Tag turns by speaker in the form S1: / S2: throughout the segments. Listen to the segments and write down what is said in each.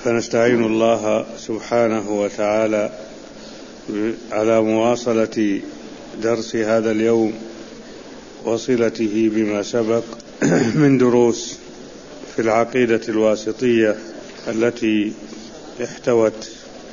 S1: فنستعين الله سبحانه وتعالى على مواصلة درس هذا اليوم وصلته بما سبق من دروس في العقيدة الواسطية التي احتوت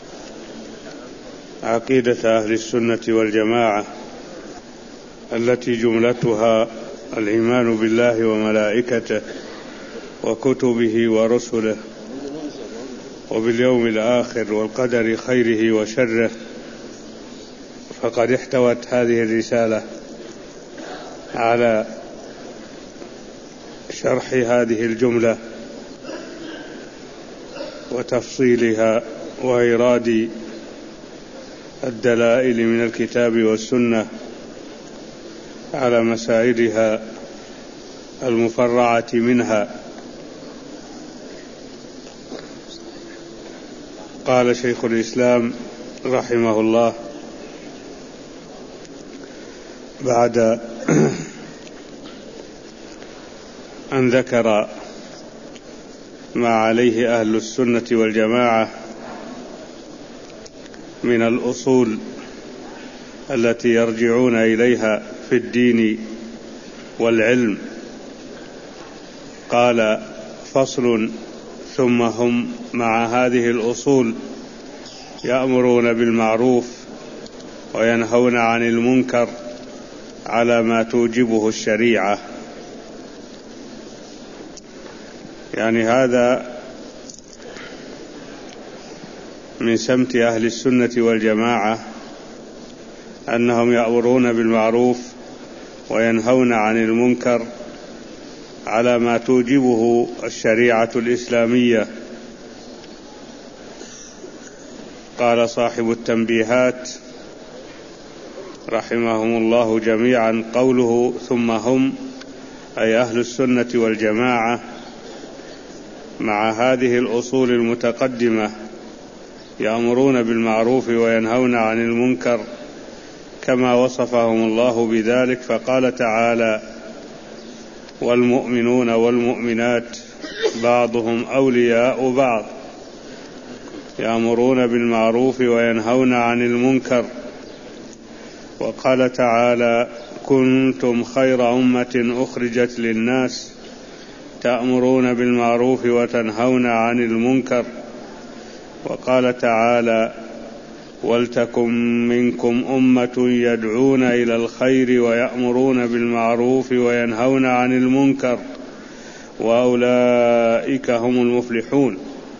S1: عقيدة أهل السنة والجماعة التي جملتها الإيمان بالله وملائكته وكتبه ورسله وباليوم الآخر والقدر خيره وشره. فقد احتوت هذه الرسالة على شرح هذه الجملة وتفصيلها وإيراد الدلائل من الكتاب والسنة على مسائلها المفرعة منها. قال شيخ الإسلام رحمه الله بعد أن ذكر ما عليه أهل السنة والجماعة من الأصول التي يرجعون إليها في الدين والعلم، قال: فصل: ثم هم مع هذه الأصول يأمرون بالمعروف وينهون عن المنكر على ما توجبه الشريعة. يعني هذا من سمت أهل السنة والجماعة أنهم يأمرون بالمعروف وينهون عن المنكر على ما توجبه الشريعة الإسلامية. قال صاحب التنبيهات رحمهم الله جميعا: قوله ثم هم أي أهل السنة والجماعة مع هذه الأصول المتقدمة يأمرون بالمعروف وينهون عن المنكر كما وصفهم الله بذلك، فقال تعالى: والمؤمنون والمؤمنات بعضهم أولياء بعض يأمرون بالمعروف وينهون عن المنكر. وقال تعالى: كنتم خير أمة أخرجت للناس تأمرون بالمعروف وتنهون عن المنكر. وقال تعالى: ولتكن منكم أمة يدعون إلى الخير ويأمرون بالمعروف وينهون عن المنكر وأولئك هم المفلحون.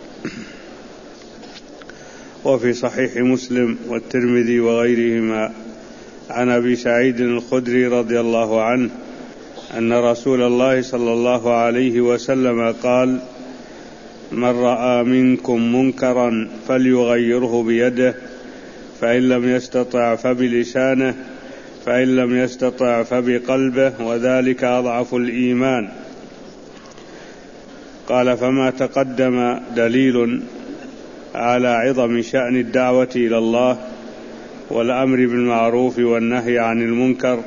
S1: وفي صحيح مسلم والترمذي وغيرهما عن أبي سعيد الخدري رضي الله عنه أن رسول الله صلى الله عليه وسلم قال: من رأى منكم منكرا فليغيره بيده، فإن لم يستطع فبلسانه، فإن لم يستطع فبقلبه، وذلك أضعف الإيمان. قال: فما تقدم دليل على عظم شأن الدعوة إلى الله والأمر بالمعروف والنهي عن المنكر،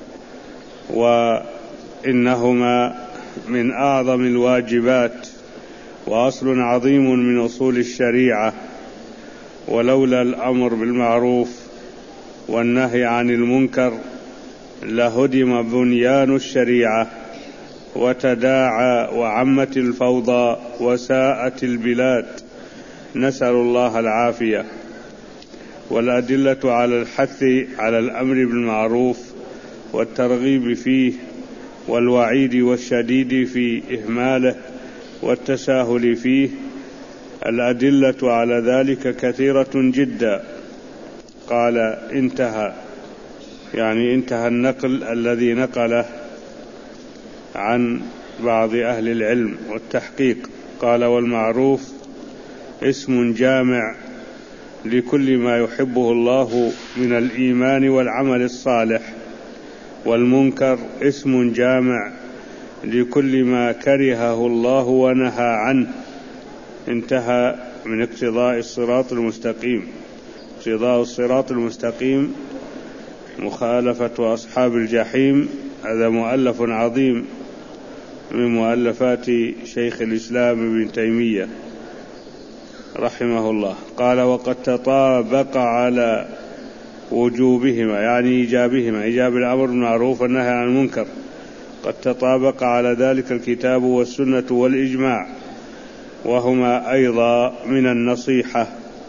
S1: وإنهما من أعظم الواجبات وأصل عظيم من أصول الشريعة، ولولا الأمر بالمعروف والنهي عن المنكر لهدم بنيان الشريعة وتداعى وعمت الفوضى وساءت البلاد، نسأل الله العافية. والأدلة على الحث على الأمر بالمعروف والترغيب فيه والوعيد والشديد في إهماله والتساهل فيه، الأدلة على ذلك كثيرة جدا. قال: انتهى، يعني انتهى النقل الذي نقله عن بعض أهل العلم والتحقيق. قال: والمعروف اسم جامع لكل ما يحبه الله من الإيمان والعمل الصالح، والمنكر اسم جامع لكل ما كرهه الله ونهى عنه. انتهى من اقتضاء الصراط المستقيم. اقتضاء الصراط المستقيم مخالفة أصحاب الجحيم، هذا مؤلف عظيم من مؤلفات شيخ الإسلام ابن تيمية. رحمه الله قال: وقد تطابق على وجوبهما، يعني إيجابهما، إيجاب الأمر بالمعروف والنهي عن المنكر، قد تطابق على ذلك الكتاب والسنة والإجماع، وهما أيضا من النصيحة.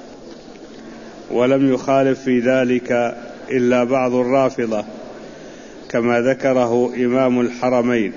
S1: ولم يخالف في ذلك إلا بعض الرافضة كما ذكره إمام الحرمين.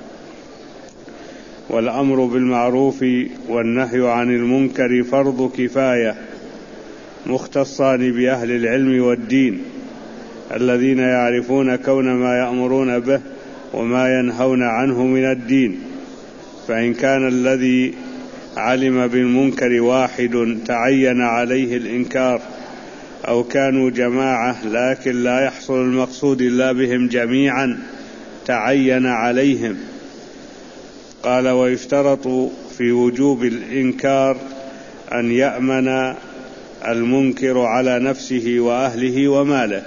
S1: والأمر بالمعروف والنهي عن المنكر فرض كفاية، مختصان بأهل العلم والدين الذين يعرفون كون ما يأمرون به وما ينهون عنه من الدين. فإن كان الذي علم بالمنكر واحد تعين عليه الإنكار، أو كانوا جماعة لكن لا يحصل المقصود إلا بهم جميعا تعين عليهم. قال: ويشترط في وجوب الإنكار أن يأمن المنكر على نفسه وأهله وماله.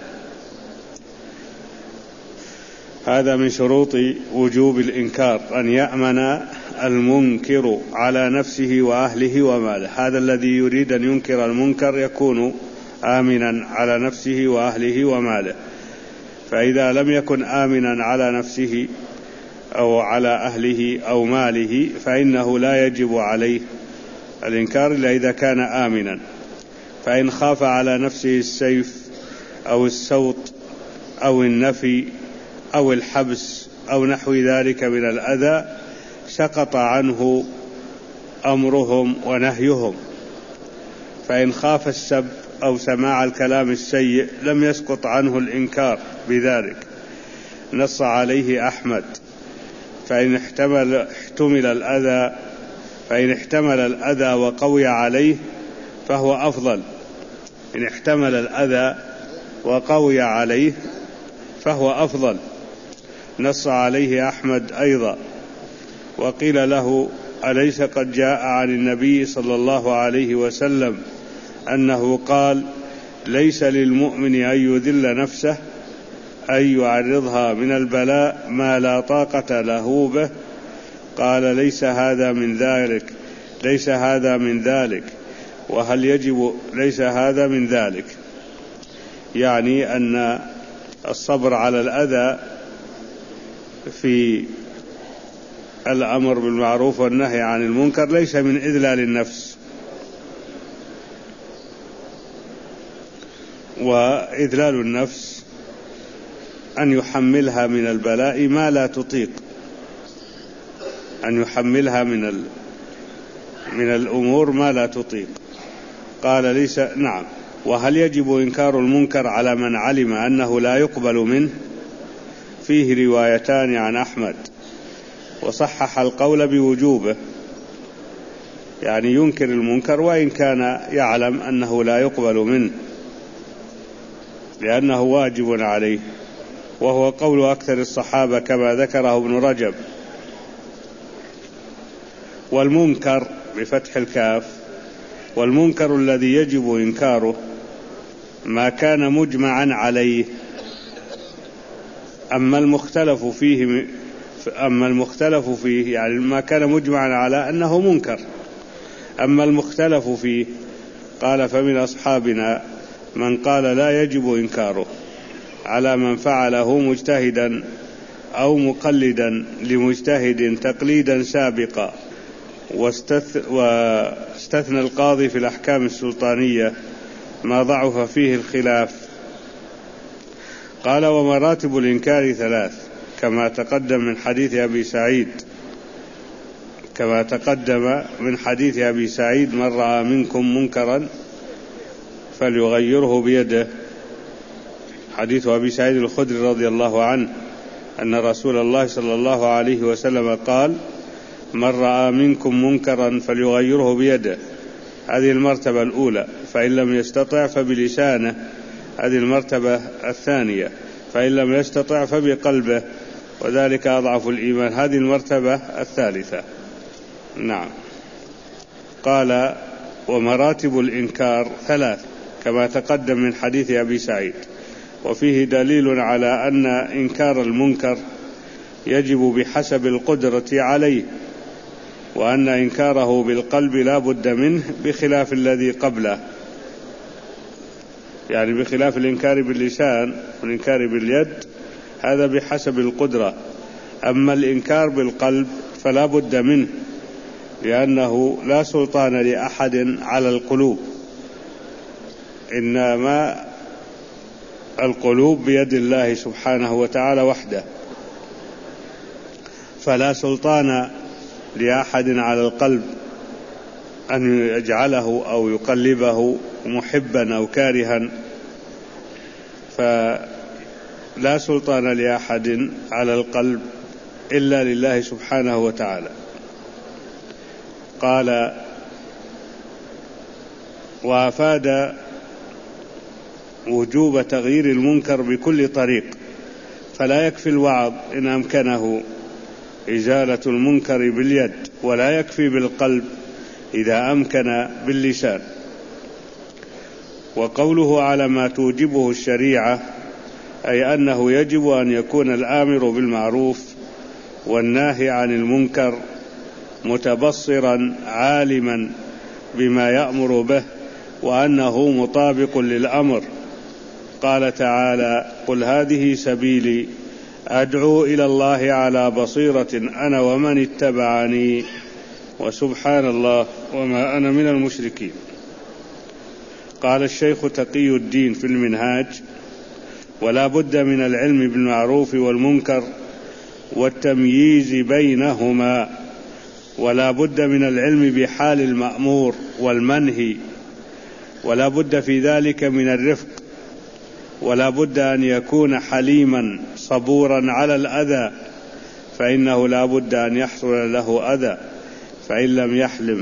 S1: هذا من شروط وجوب الإنكار، أن يأمن المنكر على نفسه وأهله وماله. هذا الذي يريد أن ينكر المنكر يكون آمنا على نفسه وأهله وماله. فإذا لم يكن آمنا على نفسه أو على أهله أو ماله فإنه لا يجب عليه الإنكار إلا إذا كان آمنا. فإن خاف على نفسه السيف أو السوط أو النفي أو الحبس أو نحو ذلك من الأذى سقط عنه أمرهم ونهيهم. فإن خاف السب أو سماع الكلام السيء لم يسقط عنه الإنكار بذلك. نص عليه أحمد: فإن احتمل الأذى وقوي عليه فهو أفضل. إن احتمل الأذى وقوي عليه فهو أفضل. نص عليه أحمد أيضا. وقيل له: أليس قد جاء عن النبي صلى الله عليه وسلم أنه قال: ليس للمؤمن أن يذل نفسه، أن يعرضها من البلاء ما لا طاقة له به. قال: ليس هذا من ذلك. وهل يجب؟ ليس هذا من ذلك، يعني أن الصبر على الأذى في الأمر بالمعروف والنهي عن المنكر ليس من إذلال النفس. وإذلال النفس أن يحملها من البلاء ما لا تطيق، أن يحملها من الأمور ما لا تطيق. قال: ليس. نعم. وهل يجب إنكار المنكر على من علم أنه لا يقبل منه؟ فيه روايتان عن أحمد، وصحح القول بوجوبه، يعني ينكر المنكر وإن كان يعلم أنه لا يقبل منه لأنه واجب عليه، وهو قول أكثر الصحابة كما ذكره ابن رجب. والمنكر بفتح الكاف، والمنكر الذي يجب إنكاره ما كان مجمعا عليه. أما المختلف فيه يعني ما كان مجمعا على أنه منكر. أما المختلف فيه قال: فمن أصحابنا من قال لا يجب إنكاره على من فعله مجتهدا أو مقلدا لمجتهد تقليدا سابقا. واستثنى القاضي في الأحكام السلطانية ما ضعف فيه الخلاف. قال: ومراتب الإنكار 3 كما تقدم من حديث أبي سعيد: من رأى منكم منكرا فليغيره بيده. حديث أبي سعيد الخدري رضي الله عنه أن رسول الله صلى الله عليه وسلم قال: من رأى منكم منكرا فليغيره بيده. هذه المرتبة الأولى. فإن لم يستطع فبلسانه. هذه المرتبة الثانية. فإن لم يستطع فبقلبه، وذلك أضعف الإيمان. هذه المرتبة الثالثة. نعم. قال: ومراتب الإنكار 3 كما تقدم من حديث أبي سعيد. وفيه دليل على أن إنكار المنكر يجب بحسب القدرة عليه، وأن إنكاره بالقلب لا بد منه بخلاف الذي قبله، يعني بخلاف الإنكار باللسان والإنكار باليد، هذا بحسب القدرة. أما الإنكار بالقلب فلا بد منه، لأنه لا سلطان لأحد على القلوب، إنما القلوب بيد الله سبحانه وتعالى وحده، فلا سلطان لأحد على القلب أن يجعله أو يقلبه محبا أو كارها، فلا سلطان لأحد على القلب إلا لله سبحانه وتعالى. قال: وأفاد وجوب تغيير المنكر بكل طريق، فلا يكفي الوعظ إن أمكنه إزالة المنكر باليد، ولا يكفي بالقلب إذا أمكن باللسان. وقوله على ما توجبه الشريعة، أي أنه يجب أن يكون الآمر بالمعروف والناهي عن المنكر متبصرا عالما بما يأمر به، وأنه مطابق للأمر. قال تعالى: قل هذه سبيلي أدعو إلى الله على بصيرة أنا ومن اتبعني وسبحان الله وما أنا من المشركين. قال الشيخ تقي الدين في المنهاج: ولا بد من العلم بالمعروف والمنكر والتمييز بينهما، ولا بد من العلم بحال المأمور والمنهي، ولا بد في ذلك من الرفق، ولا بد أن يكون حليما صبورا على الأذى، فإنه لا بد أن يحصل له أذى، فإن لم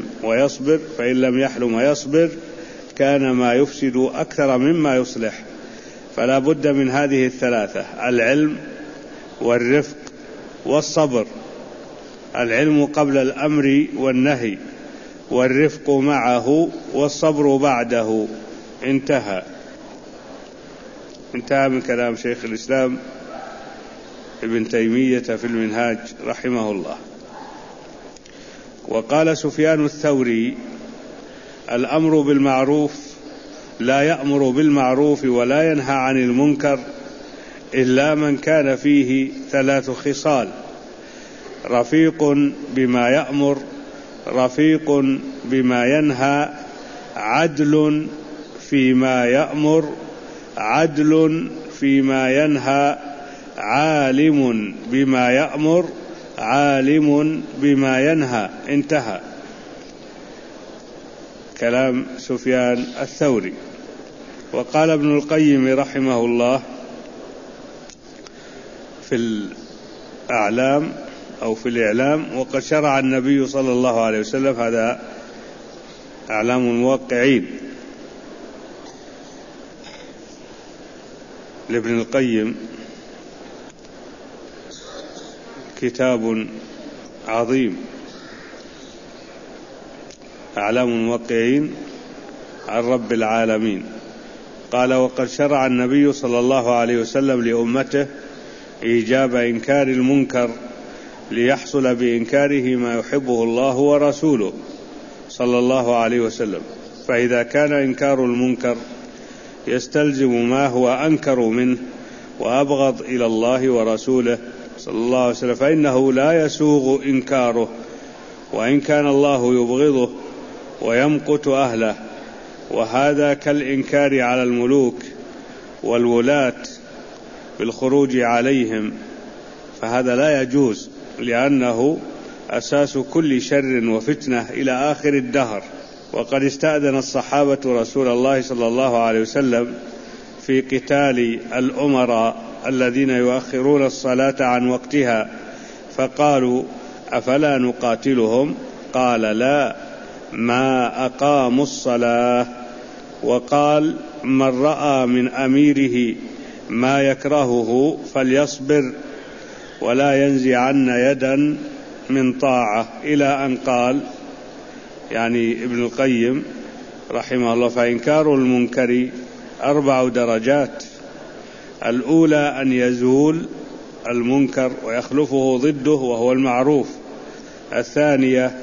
S1: يحلم ويصبر كان ما يفسد أكثر مما يصلح. فلا بد من هذه الثلاثة: العلم والرفق والصبر. العلم قبل الأمر والنهي، والرفق معه، والصبر بعده. انتهى من كلام شيخ الإسلام ابن تيمية في المنهاج رحمه الله. وقال سفيان الثوري: الأمر بالمعروف لا يأمر بالمعروف ولا ينهى عن المنكر إلا من كان فيه 3 خصال: رفيق بما يأمر، رفيق بما ينهى، عدل فيما يأمر، عدل فيما ينهى، عالم بما يأمر، عالم بما ينهى. انتهى كلام سفيان الثوري. وقال ابن القيم رحمه الله في الأعلام أو في الإعلام: وقد شرع النبي صلى الله عليه وسلم، هذا أعلام الموقعين لابن القيم، كتاب عظيم، أعلام الموقعين عن رب العالمين. قال: وقد شرع النبي صلى الله عليه وسلم لأمته إيجاب إنكار المنكر ليحصل بإنكاره ما يحبه الله ورسوله صلى الله عليه وسلم. فإذا كان إنكار المنكر يستلزم ما هو أنكر منه وأبغض إلى الله ورسوله صلى الله عليه وسلم، فإنه لا يسوغ إنكاره، وإن كان الله يبغضه ويمقت أهله. وهذا كالإنكار على الملوك والولاة بالخروج عليهم، فهذا لا يجوز، لأنه أساس كل شر وفتنة إلى آخر الدهر. وقد استأذن الصحابة رسول الله صلى الله عليه وسلم في قتال الأمراء الذين يؤخرون الصلاة عن وقتها، فقالوا: أفلا نقاتلهم؟ قال: لا، ما أقاموا الصلاة. وقال: من رأى من أميره ما يكرهه فليصبر ولا ينزعن يدا من طاعة، إلى أن قال، يعني ابن القيم رحمه الله: فإنكار المنكر 4 درجات: الأولى أن يزول المنكر ويخلفه ضده وهو المعروف. الثانية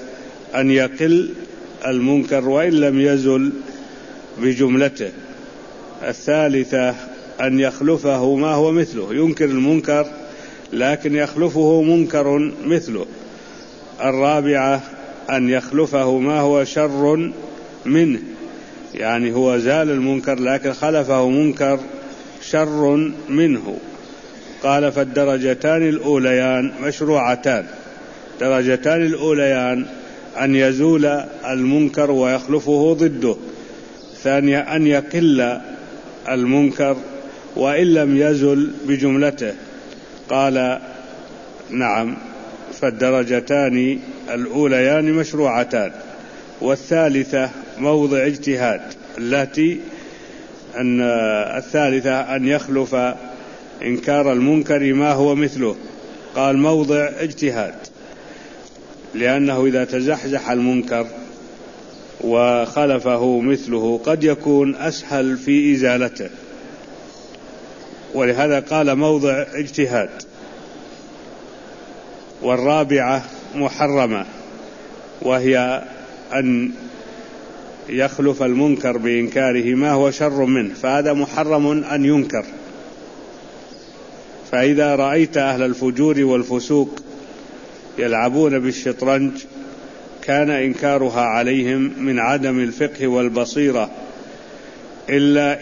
S1: أن يقل المنكر وإن لم يزل بجملته. الثالثة أن يخلفه ما هو مثله، ينكر المنكر لكن يخلفه منكر مثله. الرابعة أن يخلفه ما هو شر منه، يعني هو زال المنكر لكن خلفه منكر شر منه. قال فالدرجتان الأوليان مشروعتان. درجتان الأوليان أن يزول المنكر ويخلفه ضده. ثانية أن يقل المنكر وإن لم يزل بجملته. قال نعم، فالدرجتان الأوليان مشروعتان. والثالثة موضع اجتهاد، الثالثة أن يخلف إنكار المنكر ما هو مثله. قال موضع اجتهاد، لأنه إذا تزحزح المنكر وخلفه مثله قد يكون أسهل في إزالته، ولهذا قال موضع اجتهاد. والرابعة محرمة، وهي أن يخلف المنكر بإنكاره ما هو شر منه، فهذا محرم أن ينكر. فإذا رأيت أهل الفجور والفسوق يلعبون بالشطرنج كان إنكارها عليهم من عدم الفقه والبصيرة، إلا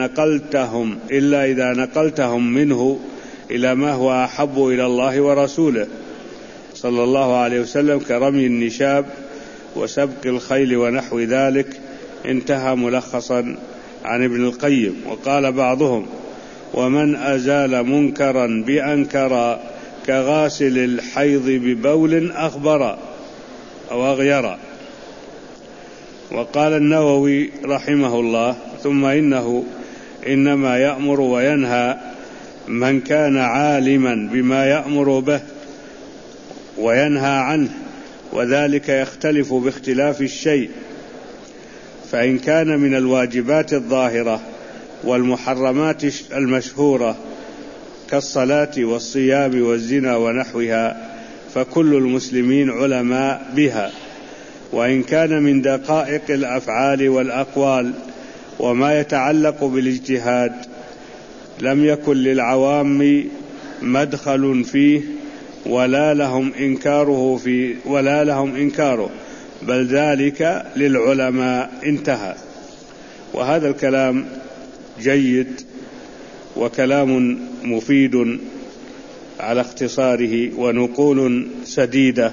S1: إذا نقلتهم منه إلى ما هو أحب إلى الله ورسوله صلى الله عليه وسلم، كرمي النشاب وسبق الخيل ونحو ذلك. انتهى ملخصا عن ابن القيم. وقال بعضهم ومن أزال منكرا بأنكر كغاسل الحيض ببول أخبر أو أغير. وقال النووي رحمه الله ثم إنه إنما يأمر وينهى من كان عالما بما يأمر به وينهى عنه، وذلك يختلف باختلاف الشيء. فإن كان من الواجبات الظاهرة والمحرمات المشهورة كالصلاة والصيام والزنا ونحوها فكل المسلمين علماء بها. وإن كان من دقائق الأفعال والأقوال وما يتعلق بالاجتهاد لم يكن للعوام مدخل فيه ولا لهم إنكاره بل ذلك للعلماء. انتهى. وهذا الكلام جيد وكلام مفيد على اختصاره، ونقول سديدة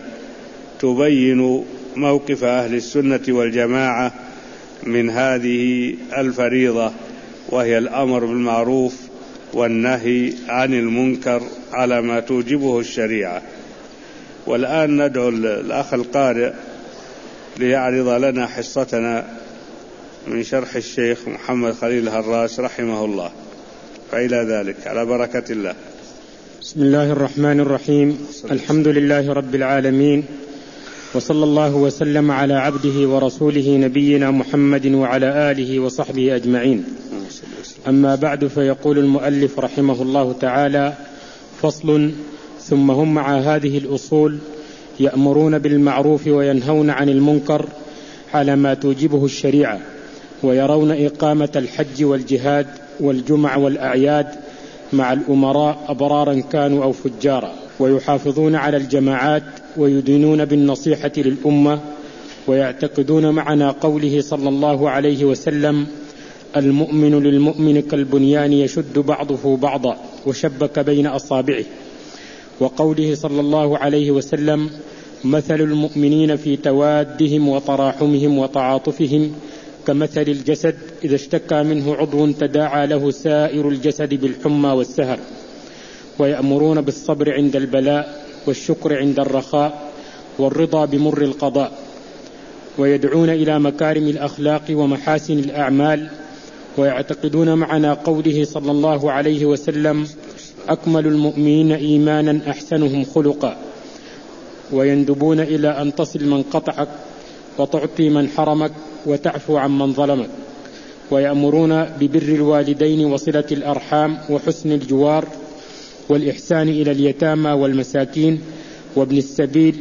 S1: تبين موقف أهل السنة والجماعة من هذه الفريضة، وهي الأمر بالمعروف والنهي عن المنكر على ما توجبه الشريعة. والآن ندعو الأخ القارئ ليعرض لنا حصتنا من شرح الشيخ محمد خليل هراس رحمه الله، فإلى ذلك على بركة الله.
S2: بسم الله الرحمن الرحيم. الحمد لله رب العالمين، وصلى الله وسلم على عبده ورسوله نبينا محمد وعلى آله وصحبه أجمعين. أما بعد، فيقول المؤلف رحمه الله تعالى: فصل. ثم هم مع هذه الأصول يأمرون بالمعروف وينهون عن المنكر على ما توجبه الشريعة، ويرون إقامة الحج والجهاد والجمع والأعياد مع الأمراء أبرارا كانوا أو فجارا، ويحافظون على الجماعات ويدينون بالنصيحة للأمة، ويعتقدون معنى قوله صلى الله عليه وسلم: المؤمن للمؤمن كالبنيان يشد بعضه بعضا وشبك بين أصابعه، وقوله صلى الله عليه وسلم: مثل المؤمنين في توادهم وتراحمهم وتعاطفهم كمثل الجسد إذا اشتكى منه عضو تداعى له سائر الجسد بالحمى والسهر. ويأمرون بالصبر عند البلاء والشكر عند الرخاء والرضا بمر القضاء، ويدعون إلى مكارم الأخلاق ومحاسن الأعمال، ويعتقدون معنى قوله صلى الله عليه وسلم: أكمل المؤمنين إيمانا أحسنهم خلقا، ويندبون إلى أن تصل من قطعك وتعطي من حرمك وتعفو عن من ظلمك. ويأمرون ببر الوالدين وصلة الأرحام وحسن الجوار والإحسان إلى اليتامى والمساكين وابن السبيل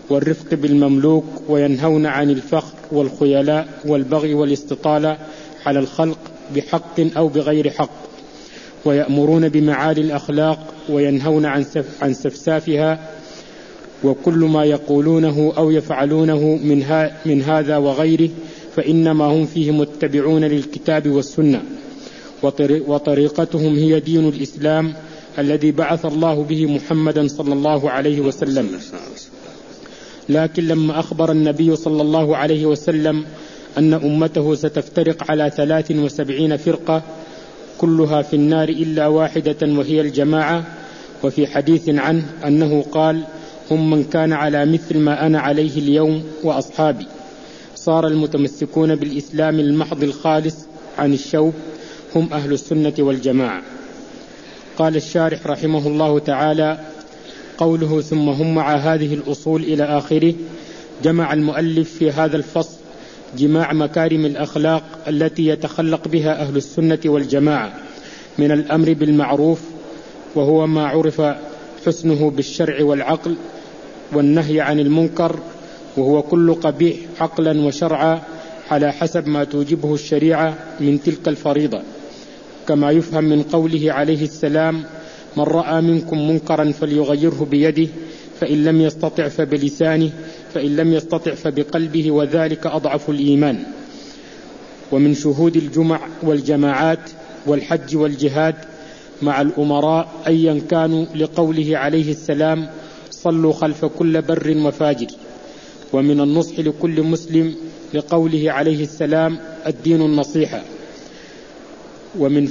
S2: والرفق بالمملوك، وينهون عن الفخر والخيلاء والبغي والاستطالة على الخلق بحق أو بغير حق، ويأمرون بمعالي الأخلاق وينهون عن سفسافها، وكل ما يقولونه أو يفعلونه من هذا وغيره فإنما هم فيه متبعون للكتاب والسنة، وطريقتهم هي دين الإسلام الذي بعث الله به محمدا صلى الله عليه وسلم. لكن لما أخبر النبي صلى الله عليه وسلم أن أمته ستفترق على 73 فرقة كلها في النار إلا واحدة وهي الجماعة، وفي حديث عنه أنه قال: هم من كان على مثل ما أنا عليه اليوم وأصحابي. صار المتمسكون بالإسلام المحض الخالص عن الشوب هم أهل السنة والجماعة. قال الشارح رحمه الله تعالى: قوله ثم هم مع هذه الأصول إلى آخره، جمع المؤلف في هذا الفصل جماع مكارم الأخلاق التي يتخلق بها أهل السنة والجماعة من الأمر بالمعروف، وهو ما عرف حسنه بالشرع والعقل، والنهي عن المنكر، وهو كل قبيح عقلا وشرعا على حسب ما توجبه الشريعة من تلك الفريضة، كما يفهم من قوله عليه السلام: من رأى منكم منكرا فليغيره بيده، فإن لم يستطع فبلسانه، فإن لم يستطع فبقلبه، وذلك أضعف الإيمان. ومن شهود الجمع والجماعات والحج والجهاد مع الأمراء أيا كانوا لقوله عليه السلام: صلوا خلف كل بر وفاجر. ومن النصح لكل مسلم لقوله عليه السلام: الدين النصيحة. ومن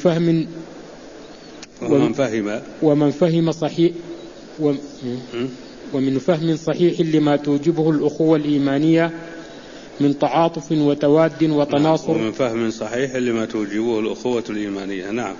S2: فهم صحيح لما توجبه الأخوة الإيمانية من تعاطف وتواد وتناصر.
S1: ومن فهم صحيح لما توجبه الأخوة الإيمانية. نعم.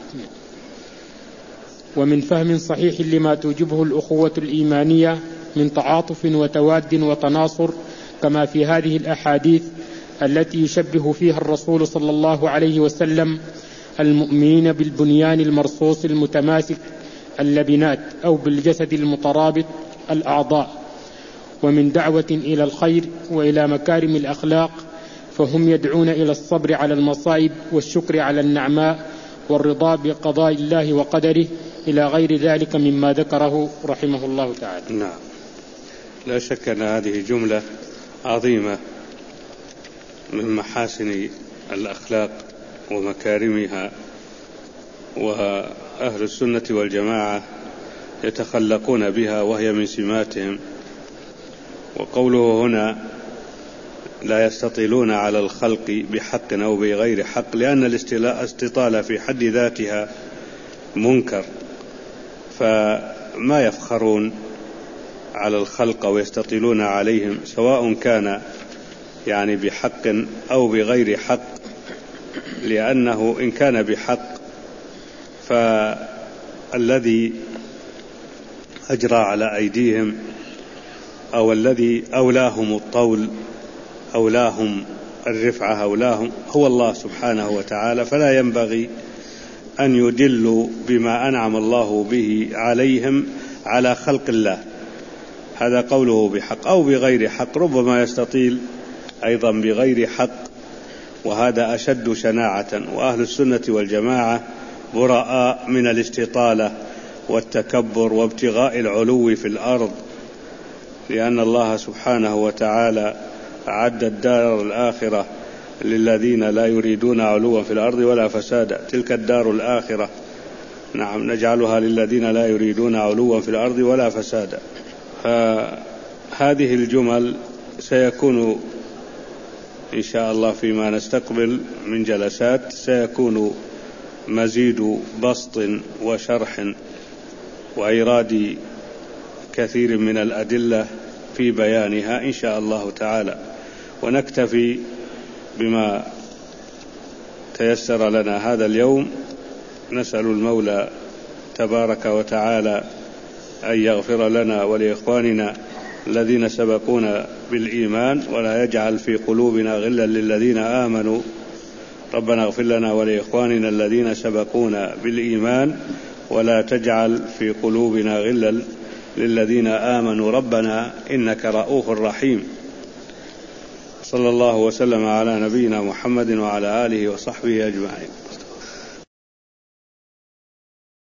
S2: ومن فهم صحيح لما توجبه الأخوة الإيمانية من تعاطف وتواد وتناصر، كما في هذه الأحاديث التي يشبه فيها الرسول صلى الله عليه وسلم المؤمنين بالبنيان المرصوص المتماسك اللبنات، أو بالجسد المترابط الأعضاء. ومن دعوة إلى الخير وإلى مكارم الأخلاق فهم يدعون إلى الصبر على المصائب والشكر على النعماء والرضا بقضاء الله وقدره إلى غير ذلك مما ذكره رحمه الله تعالى.
S1: نعم، لا شك أن هذه جملة عظيمة من محاسن الأخلاق ومكارمها، وأهل السنة والجماعة يتخلقون بها وهي من سماتهم. وقوله هنا لا يستطيلون على الخلق بحق أو بغير حق، لأن الاستطالة في حد ذاتها منكر، فما يفخرون على الخلق أو يستطيلون عليهم، سواء كان يعني بحق أو بغير حق، لأنه إن كان بحق فالذي أجرى على أيديهم أو الذي أولاهم الطول أولاهم الرفعة أولاهم هو الله سبحانه وتعالى، فلا ينبغي أن يدلوا بما أنعم الله به عليهم على خلق الله. هذا قوله بحق أو بغير حق، ربما يستطيل أيضا بغير حق، وهذا أشد شناعة. وأهل السنة والجماعة براء من الاستطالة والتكبر وابتغاء العلو في الأرض، لأن الله سبحانه وتعالى أعد الدار الآخرة للذين لا يريدون علوا في الأرض ولا فسادا. تلك الدار الآخرة نعم نجعلها للذين لا يريدون علوا في الأرض ولا فسادا. هذه الجمل سيكون إن شاء الله فيما نستقبل من جلسات سيكون مزيد بسط وشرح وإيراد كثير من الأدلة في بيانها إن شاء الله تعالى، ونكتفي بما تيسر لنا هذا اليوم. نسأل المولى تبارك وتعالى أن يغفر لنا ولإخواننا الذين سبقونا بالإيمان، ولا يجعل في قلوبنا غلا للذين آمنوا. ربنا اغفر لنا ولإخواننا الذين سبقونا بالإيمان ولا تجعل في قلوبنا غلا للذين آمنوا ربنا إنك رؤوف رحيم. صلى الله وسلم على نبينا محمد وعلى آله وصحبه أجمعين.